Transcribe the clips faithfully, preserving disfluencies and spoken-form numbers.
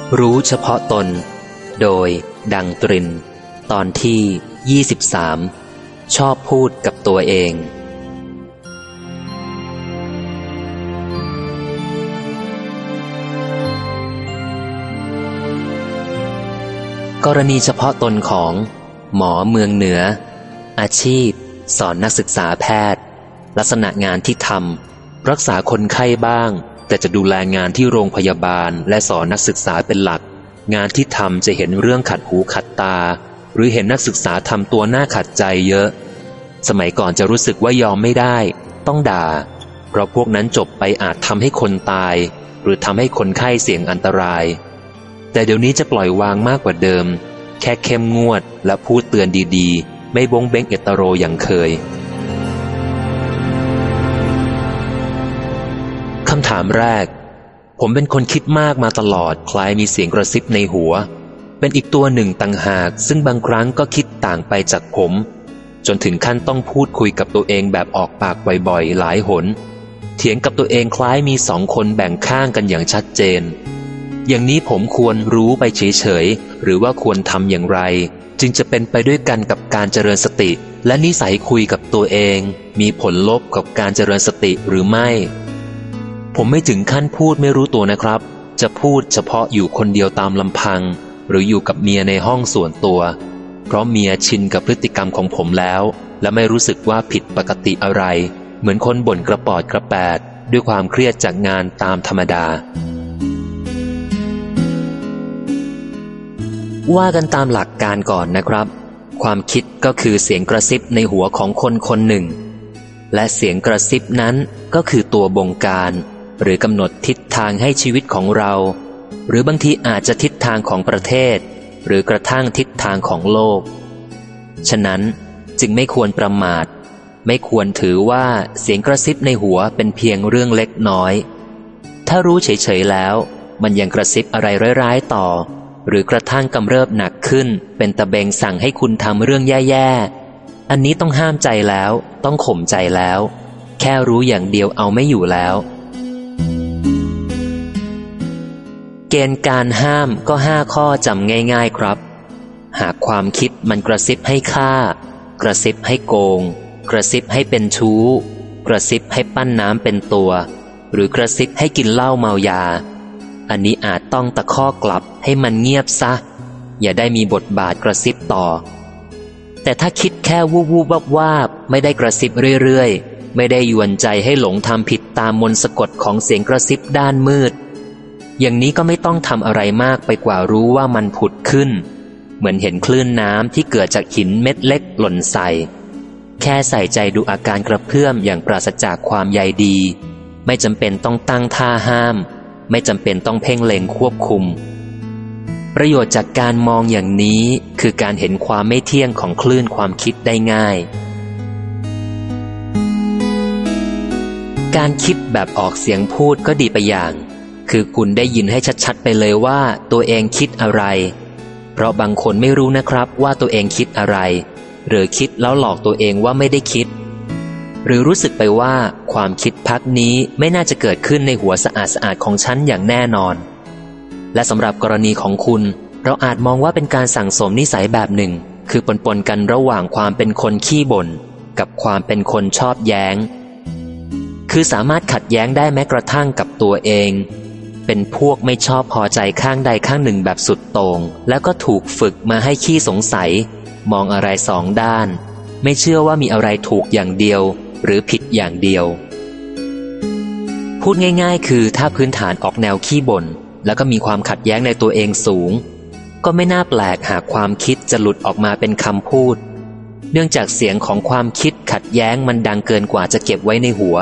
รู้เฉพาะตนโดยดังตรินตอนที่ยี่สิบสามชอบพูดกับตัวเองกรณีเฉพาะตนของหมอเมืองเหนืออาชีพสอนนักศึกษาแพทย์ลักษณะงานที่ทำรักษาคนไข้บ้างแต่จะดูแลงานที่โรงพยาบาลและสอนนักศึกษาเป็นหลักงานที่ทำจะเห็นเรื่องขัดหูขัดตาหรือเห็นนักศึกษาทำตัวหน้าขัดใจเยอะสมัยก่อนจะรู้สึกว่ายอมไม่ได้ต้องด่าเพราะพวกนั้นจบไปอาจทำให้คนตายหรือทำให้คนไข้เสี่ยงอันตรายแต่เดี๋ยวนี้จะปล่อยวางมากกว่าเดิมแค่เข้มงวดและพูดเตือนดีๆไม่บงเบ้งเอตโรอย่างเคยคำถามแรกผมเป็นคนคิดมากมาตลอดคล้ายมีเสียงกระซิบในหัวเป็นอีกตัวหนึ่งต่างหากซึ่งบางครั้งก็คิดต่างไปจากผมจนถึงขั้นต้องพูดคุยกับตัวเองแบบออกปากบ่อยๆหลายหนเถียงกับตัวเองคล้ายมีสองคนแบ่งข้างกันอย่างชัดเจนอย่างนี้ผมควรรู้ไปเฉยๆหรือว่าควรทำอย่างไรจึงจะเป็นไปด้วยกันกับการเจริญสติและนิสัยคุยกับตัวเองมีผลลบกับการเจริญสติหรือไม่ผมไม่ถึงขั้นพูดไม่รู้ตัวนะครับจะพูดเฉพาะอยู่คนเดียวตามลำพังหรืออยู่กับเมียในห้องส่วนตัวเพราะเมียชินกับพฤติกรรมของผมแล้วและไม่รู้สึกว่าผิดปกติอะไรเหมือนคนบ่นกระปอดกระแปดด้วยความเครียดจากงานตามธรรมดาว่ากันตามหลักการก่อนนะครับความคิดก็คือเสียงกระซิบในหัวของคนคนหนึ่งและเสียงกระซิบนั้นก็คือตัวบงการหรือกำหนดทิศทางให้ชีวิตของเราหรือบางทีอาจจะทิศทางของประเทศหรือกระทั่งทิศทางของโลกฉะนั้นจึงไม่ควรประมาทไม่ควรถือว่าเสียงกระซิบในหัวเป็นเพียงเรื่องเล็กน้อยถ้ารู้เฉยๆแล้วมันยังกระซิบอะไรร้ายๆต่อหรือกระทั่งกำเริบหนักขึ้นเป็นตะเบงสั่งให้คุณทำเรื่องแย่ๆอันนี้ต้องห้ามใจแล้วต้องข่มใจแล้วแค่รู้อย่างเดียวเอาไม่อยู่แล้วเกณฑ์การห้ามก็ห้าข้อจำง่ายๆครับหากความคิดมันกระซิบให้ฆ่ากระซิบให้โกงกระซิบให้เป็นชู้กระซิบให้ปั้นน้ำเป็นตัวหรือกระซิบให้กินเหล้าเมายาอันนี้อาจต้องตะคอกกลับให้มันเงียบซะอย่าได้มีบทบาทกระซิบต่อแต่ถ้าคิดแค่วูบวูบวาบไม่ได้กระซิบเรื่อยๆไม่ได้ยวนใจให้หลงทำผิดตามมนต์สะกดของเสียงกระซิบด้านมืดอย่างนี้ก็ไม่ต้องทำอะไรมากไปกว่ารู้ว่ามันผุดขึ้นเหมือนเห็นคลื่นน้ำที่เกิดจากหินเม็ดเล็กหล่นใส่แค่ใส่ใจดูอาการกระเพื่อมอย่างปราศจากความใยดีไม่จำเป็นต้องตั้งท่าห้ามไม่จำเป็นต้องเพ่งเล็งควบคุมประโยชน์จากการมองอย่างนี้คือการเห็นความไม่เที่ยงของคลื่นความคิดได้ง่ายการคิดแบบออกเสียงพูดก็ดีไปอย่างคือคุณได้ยินให้ชัดๆไปเลยว่าตัวเองคิดอะไรเพราะบางคนไม่รู้นะครับว่าตัวเองคิดอะไรหรือคิดแล้วหลอกตัวเองว่าไม่ได้คิดหรือรู้สึกไปว่าความคิดพักนี้ไม่น่าจะเกิดขึ้นในหัวสะอาดสะอาดของฉันอย่างแน่นอนและสำหรับกรณีของคุณเราอาจมองว่าเป็นการสั่งสมนิสัยแบบหนึ่งคือปนปนกันระหว่างความเป็นคนขี้บ่นกับความเป็นคนชอบแย้งคือสามารถขัดแย้งได้แม้กระทั่งกับตัวเองเป็นพวกไม่ชอบพอใจข้างใดข้างหนึ่งแบบสุดโต่งแล้วก็ถูกฝึกมาให้ขี้สงสัยมองอะไรสองด้านไม่เชื่อว่ามีอะไรถูกอย่างเดียวหรือผิดอย่างเดียวพูดง่ายๆคือถ้าพื้นฐานออกแนวขี้บ่นแล้วก็มีความขัดแย้งในตัวเองสูงก็ไม่น่าแปลกหากความคิดจะหลุดออกมาเป็นคำพูดเนื่องจากเสียงของความคิดขัดแย้งมันดังเกินกว่าจะเก็บไว้ในหัว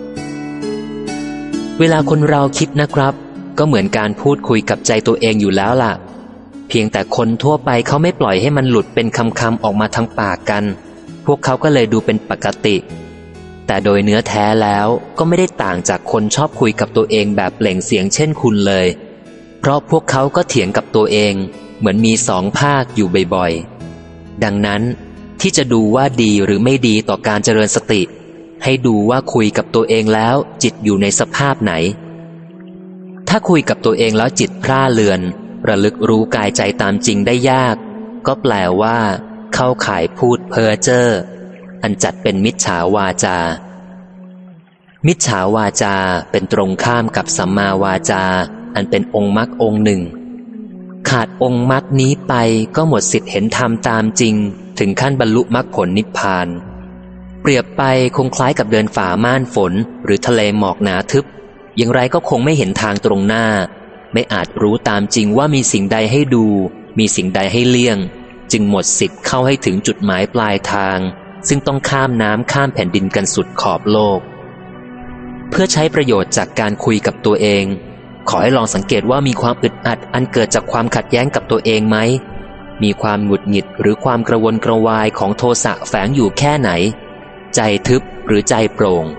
เวลาคนเราคิดนะครับก็เหมือนการพูดคุยกับใจตัวเองอยู่แล้วล่ะเพียงแต่คนทั่วไปเขาไม่ปล่อยให้มันหลุดเป็นคำๆออกมาทางปากกันพวกเขาก็เลยดูเป็นปกติแต่โดยเนื้อแท้แล้วก็ไม่ได้ต่างจากคนชอบคุยกับตัวเองแบบเปล่งเสียงเช่นคุณเลยเพราะพวกเขาก็เถียงกับตัวเองเหมือนมีสองภาคอยู่บ่อยๆดังนั้นที่จะดูว่าดีหรือไม่ดีต่อการเจริญสติให้ดูว่าคุยกับตัวเองแล้วจิตอยู่ในสภาพไหนถ้าคุยกับตัวเองแล้วจิตพร่าเลือนระลึกรู้กายใจตามจริงได้ยากก็แปลว่าเข้าข่ายพูดเพ้อเจ้ออันจัดเป็นมิจฉาวาจามิจฉาวาจาเป็นตรงข้ามกับสัมมาวาจาอันเป็นองค์มรรคองค์หนึ่งขาดองค์มรรคนี้ไปก็หมดสิทธิเห็นธรรมตามจริงถึงขั้นบรรลุมรรคผลนิพพานเปรียบไปคงคล้ายกับเดินฝ่าม่านฝนหรือทะเลหมอกหนาทึบอย่างไรก็คงไม่เห็นทางตรงหน้าไม่อาจรู้ตามจริงว่ามีสิ่งใดให้ดูมีสิ่งใดให้เลี่ยงจึงหมดสิทธิ์เข้าให้ถึงจุดหมายปลายทางซึ่งต้องข้ามน้ำข้ามแผ่นดินกันสุดขอบโลกเพื่อใช้ประโยชน์จากการคุยกับตัวเองขอให้ลองสังเกตว่ามีความอึดอัดอันเกิดจากความขัดแย้งกับตัวเองไหมมีความหงุดหงิดหรือความกระวนกระวายของโทสะแฝงอยู่แค่ไหนใจทึบหรือใจโปร่ง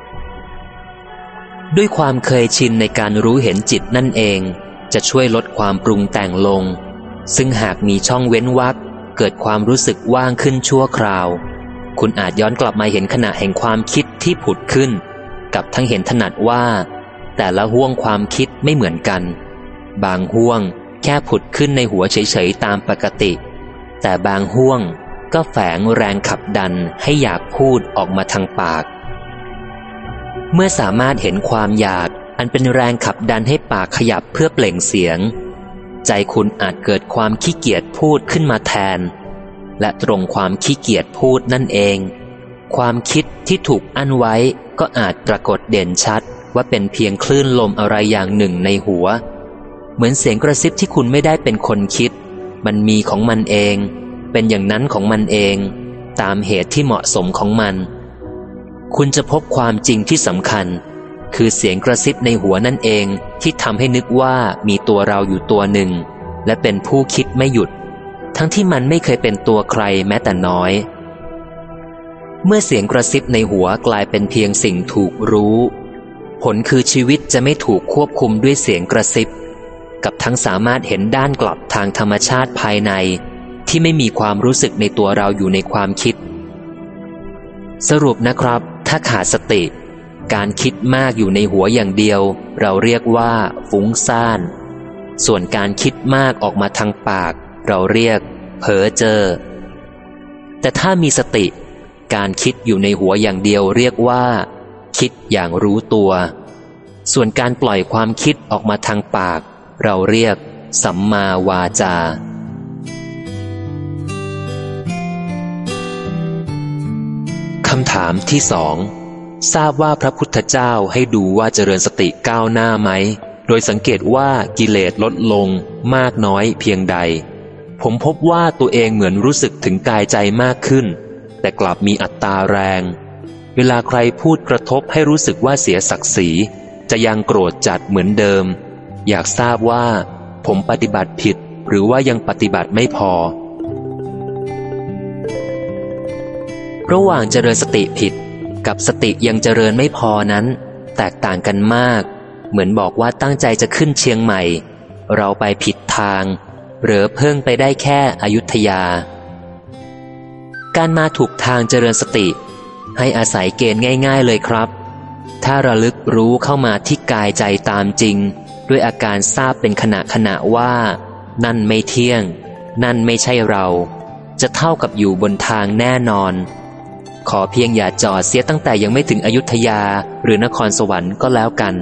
ด้วยความเคยชินในการรู้เห็นจิตนั่นเองจะช่วยลดความปรุงแต่งลงซึ่งหากมีช่องเว้นวรรคเกิดความรู้สึกว่างขึ้นชั่วคราวคุณอาจย้อนกลับมาเห็นขณะแห่งความคิดที่ผุดขึ้นกับทั้งเห็นถนัดว่าแต่ละห้วงความคิดไม่เหมือนกันบางห้วงแค่ผุดขึ้นในหัวเฉยๆตามปกติแต่บางห้วงก็แฝงแรงขับดันให้อยากพูดออกมาทางปากเมื่อสามารถเห็นความอยากอันเป็นแรงขับดันให้ปากขยับเพื่อเปล่งเสียงใจคุณอาจเกิดความขี้เกียจพูดขึ้นมาแทนและตรงความขี้เกียจพูดนั่นเองความคิดที่ถูกอั้นไว้ก็อาจปรากฏเด่นชัดว่าเป็นเพียงคลื่นลมอะไรอย่างหนึ่งในหัวเหมือนเสียงกระซิบที่คุณไม่ได้เป็นคนคิดมันมีของมันเองเป็นอย่างนั้นของมันเองตามเหตุที่เหมาะสมของมันคุณจะพบความจริงที่สำคัญคือเสียงกระซิบในหัวนั่นเองที่ทำให้นึกว่ามีตัวเราอยู่ตัวหนึ่งและเป็นผู้คิดไม่หยุดทั้งที่มันไม่เคยเป็นตัวใครแม้แต่น้อยเมื่อเสียงกระซิบในหัวกลายเป็นเพียงสิ่งถูกรู้ผลคือชีวิตจะไม่ถูกควบคุมด้วยเสียงกระซิบกับทั้งสามารถเห็นด้านกลับทางธรรมชาติภายในที่ไม่มีความรู้สึกในตัวเราอยู่ในความคิดสรุปนะครับถ้าขาดสติการคิดมากอยู่ในหัวอย่างเดียวเราเรียกว่าฟุ้งซ่านส่วนการคิดมากออกมาทางปากเราเรียกเพ้อเจ้อแต่ถ้ามีสติการคิดอยู่ในหัวอย่างเดียวเรียกว่าคิดอย่างรู้ตัวส่วนการปล่อยความคิดออกมาทางปากเราเรียกสัมมาวาจาคำถามที่สองทราบว่าพระพุทธเจ้าให้ดูว่าเจริญสติก้าวหน้าไหมโดยสังเกตว่ากิเลสลดลงมากน้อยเพียงใดผมพบว่าตัวเองเหมือนรู้สึกถึงกายใจมากขึ้นแต่กลับมีอัตตาแรงเวลาใครพูดกระทบให้รู้สึกว่าเสียศักดิ์ศรีจะยังโกรธจัดเหมือนเดิมอยากทราบว่าผมปฏิบัติผิดหรือว่ายังปฏิบัติไม่พอระหว่างเจริญสติผิดกับสติยังเจริญไม่พอนั้นแตกต่างกันมากเหมือนบอกว่าตั้งใจจะขึ้นเชียงใหม่เราไปผิดทางหรือเพิ่งไปได้แค่อยุธยาการมาถูกทางเจริญสติให้อาศัยเกณฑ์ง่ายๆเลยครับถ้าระลึกรู้เข้ามาที่กายใจตามจริงด้วยอาการทราบเป็นขณะขณะว่านั่นไม่เที่ยงนั่นไม่ใช่เราจะเท่ากับอยู่บนทางแน่นอนขอเพียงอย่าจอดเสียตั้งแต่ยังไม่ถึงอยุธยาหรือนครสวรรค์ก็แล้วกัน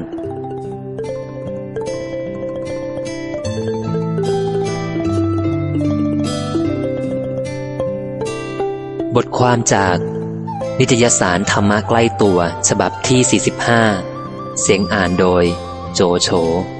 บทความจากนิตยสารธรรมะใกล้ตัวฉบับที่สี่สิบห้าเสียงอ่านโดยโจโฉ